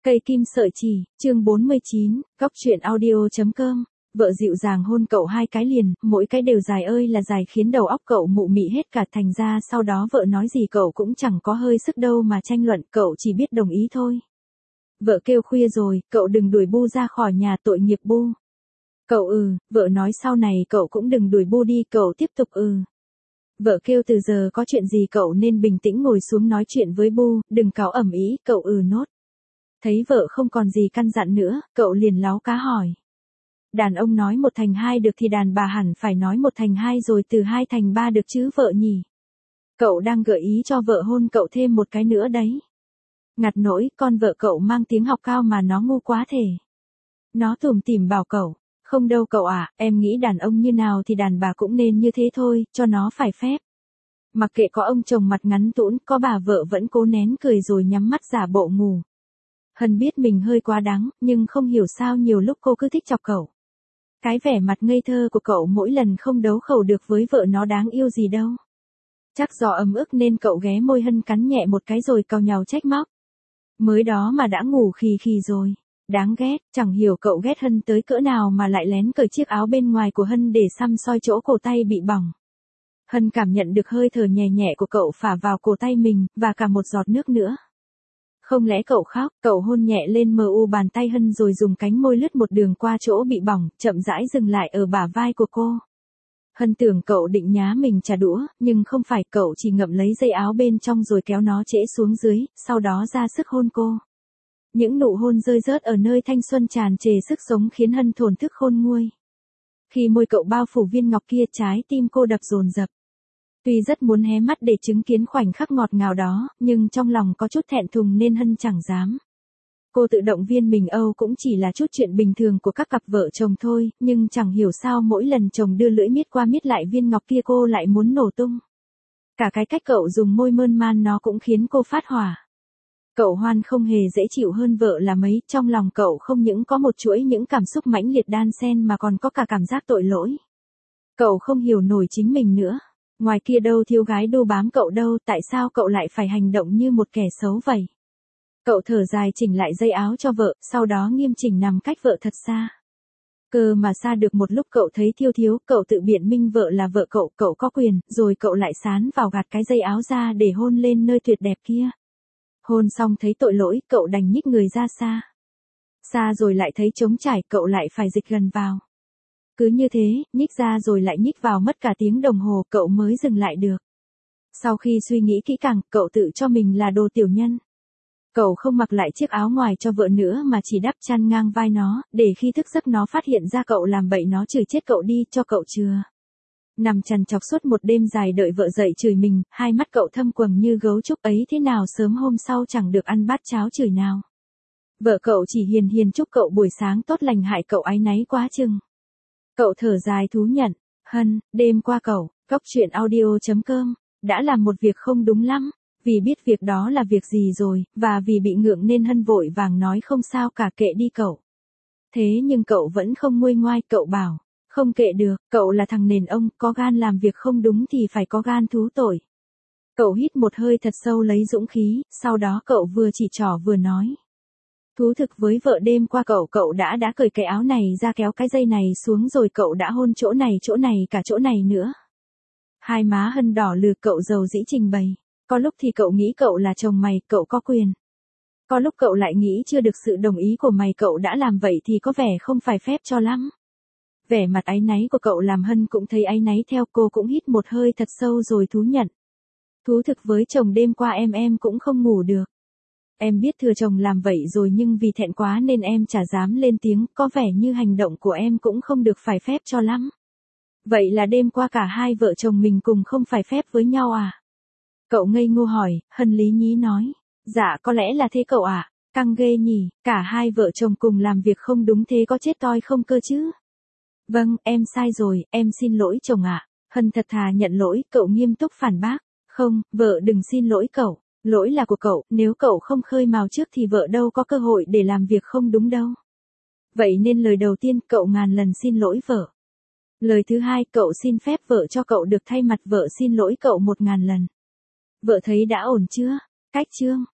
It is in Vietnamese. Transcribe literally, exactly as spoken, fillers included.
Cây kim sợi chỉ, chương bốn mươi chín, góc truyện audio.com. Vợ dịu dàng hôn cậu hai cái liền, mỗi cái đều dài ơi là dài khiến đầu óc cậu mụ mị hết cả, thành ra sau đó vợ nói gì cậu cũng chẳng có hơi sức đâu mà tranh luận, cậu chỉ biết đồng ý thôi. Vợ kêu khuya rồi, cậu đừng đuổi Bu ra khỏi nhà, tội nghiệp Bu. Cậu ừ, vợ nói sau này cậu cũng đừng đuổi Bu đi, cậu tiếp tục ừ. Vợ kêu từ giờ có chuyện gì cậu nên bình tĩnh ngồi xuống nói chuyện với Bu, đừng cáu ầm ĩ, cậu ừ nốt. Thấy vợ không còn gì căn dặn nữa, cậu liền láo cá hỏi. Đàn ông nói một thành hai được thì đàn bà hẳn phải nói một thành hai rồi từ hai thành ba được chứ vợ nhỉ? Cậu đang gợi ý cho vợ hôn cậu thêm một cái nữa đấy. Ngặt nỗi, con vợ cậu mang tiếng học cao mà nó ngu quá thể. Nó tủm tỉm bảo cậu, không đâu cậu ạ, à, em nghĩ đàn ông như nào thì đàn bà cũng nên như thế thôi, cho nó phải phép. Mặc kệ có ông chồng mặt ngắn tũn, có bà vợ vẫn cố nén cười rồi nhắm mắt giả bộ ngủ. Hân biết mình hơi quá đáng, nhưng không hiểu sao nhiều lúc cô cứ thích chọc cậu. Cái vẻ mặt ngây thơ của cậu mỗi lần không đấu khẩu được với vợ nó đáng yêu gì đâu. Chắc do ấm ức nên cậu ghé môi Hân cắn nhẹ một cái rồi cau nhàu trách móc. Mới đó mà đã ngủ khì khì rồi. Đáng ghét, chẳng hiểu cậu ghét Hân tới cỡ nào mà lại lén cởi chiếc áo bên ngoài của Hân để xăm soi chỗ cổ tay bị bỏng. Hân cảm nhận được hơi thở nhẹ nhẹ của cậu phả vào cổ tay mình, và cả một giọt nước nữa. Không lẽ cậu khóc, cậu hôn nhẹ lên mờ u bàn tay Hân rồi dùng cánh môi lướt một đường qua chỗ bị bỏng, chậm rãi dừng lại ở bả vai của cô. Hân tưởng cậu định nhá mình trả đũa, nhưng không phải, cậu chỉ ngậm lấy dây áo bên trong rồi kéo nó trễ xuống dưới, sau đó ra sức hôn cô. Những nụ hôn rơi rớt ở nơi thanh xuân tràn trề sức sống khiến Hân thổn thức khôn nguôi. Khi môi cậu bao phủ viên ngọc kia, trái tim cô đập dồn dập. Tuy rất muốn hé mắt để chứng kiến khoảnh khắc ngọt ngào đó, nhưng trong lòng có chút thẹn thùng nên Hân chẳng dám. Cô tự động viên mình Âu cũng chỉ là chút chuyện bình thường của các cặp vợ chồng thôi, nhưng chẳng hiểu sao mỗi lần chồng đưa lưỡi miết qua miết lại viên ngọc kia cô lại muốn nổ tung. Cả cái cách cậu dùng môi mơn man nó cũng khiến cô phát hỏa. Cậu Hoan không hề dễ chịu hơn vợ là mấy, trong lòng cậu không những có một chuỗi những cảm xúc mãnh liệt đan xen mà còn có cả cảm giác tội lỗi. Cậu không hiểu nổi chính mình nữa. Ngoài kia đâu thiếu gái đu bám cậu đâu, tại sao cậu lại phải hành động như một kẻ xấu vậy? Cậu thở dài chỉnh lại dây áo cho vợ, sau đó nghiêm chỉnh nằm cách vợ thật xa. Cơ mà xa được một lúc cậu thấy thiêu thiếu, cậu tự biện minh vợ là vợ cậu, cậu có quyền, rồi cậu lại sán vào gạt cái dây áo ra để hôn lên nơi tuyệt đẹp kia. Hôn xong thấy tội lỗi, cậu đành nhích người ra xa. Xa rồi lại thấy trống trải, cậu lại phải dịch gần vào. Cứ như thế, nhích ra rồi lại nhích vào mất cả tiếng đồng hồ cậu mới dừng lại được. Sau khi suy nghĩ kỹ càng, cậu tự cho mình là đồ tiểu nhân. Cậu không mặc lại chiếc áo ngoài cho vợ nữa mà chỉ đắp chăn ngang vai nó, để khi thức giấc nó phát hiện ra cậu làm bậy nó chửi chết cậu đi cho cậu chừa. Nằm chằn chọc suốt một đêm dài đợi vợ dậy chửi mình, hai mắt cậu thâm quầng như gấu trúc ấy, thế nào sớm hôm sau chẳng được ăn bát cháo chửi nào. Vợ cậu chỉ hiền hiền chúc cậu buổi sáng tốt lành, hại cậu áy náy quá chừng. Cậu thở dài thú nhận, Hân, đêm qua cậu, góc truyện audio.com, đã làm một việc không đúng lắm, vì biết việc đó là việc gì rồi, và vì bị ngượng nên Hân vội vàng nói không sao cả, kệ đi cậu. Thế nhưng cậu vẫn không nguôi ngoai, cậu bảo, không kệ được, cậu là thằng nền ông, có gan làm việc không đúng thì phải có gan thú tội. Cậu hít một hơi thật sâu lấy dũng khí, sau đó cậu vừa chỉ trỏ vừa nói. Thú thực với vợ, đêm qua cậu cậu đã đã cởi cái áo này ra, kéo cái dây này xuống, rồi cậu đã hôn chỗ này chỗ này cả chỗ này nữa. Hai má Hân đỏ lừ, cậu dầu dĩ trình bày. Có lúc thì cậu nghĩ cậu là chồng mày, cậu có quyền. Có lúc cậu lại nghĩ chưa được sự đồng ý của mày cậu đã làm vậy thì có vẻ không phải phép cho lắm. Vẻ mặt áy náy của cậu làm Hân cũng thấy áy náy theo, cô cũng hít một hơi thật sâu rồi thú nhận. Thú thực với chồng, đêm qua em em cũng không ngủ được. Em biết thừa chồng làm vậy rồi nhưng vì thẹn quá nên em chả dám lên tiếng, có vẻ như hành động của em cũng không được phải phép cho lắm. Vậy là đêm qua cả hai vợ chồng mình cùng không phải phép với nhau à? Cậu ngây ngô hỏi, Hân lý nhí nói. Dạ có lẽ là thế cậu ạ, à, căng ghê nhỉ, cả hai vợ chồng cùng làm việc không đúng thế có chết toi không cơ chứ? Vâng, em sai rồi, em xin lỗi chồng ạ. Hân thật thà nhận lỗi, cậu nghiêm túc phản bác. Không, vợ đừng xin lỗi cậu. Lỗi là của cậu, nếu cậu không khơi mào trước thì vợ đâu có cơ hội để làm việc không đúng đâu. Vậy nên lời đầu tiên cậu ngàn lần xin lỗi vợ. Lời thứ hai, cậu xin phép vợ cho cậu được thay mặt vợ xin lỗi cậu một ngàn lần. Vợ thấy đã ổn chưa? Cách chương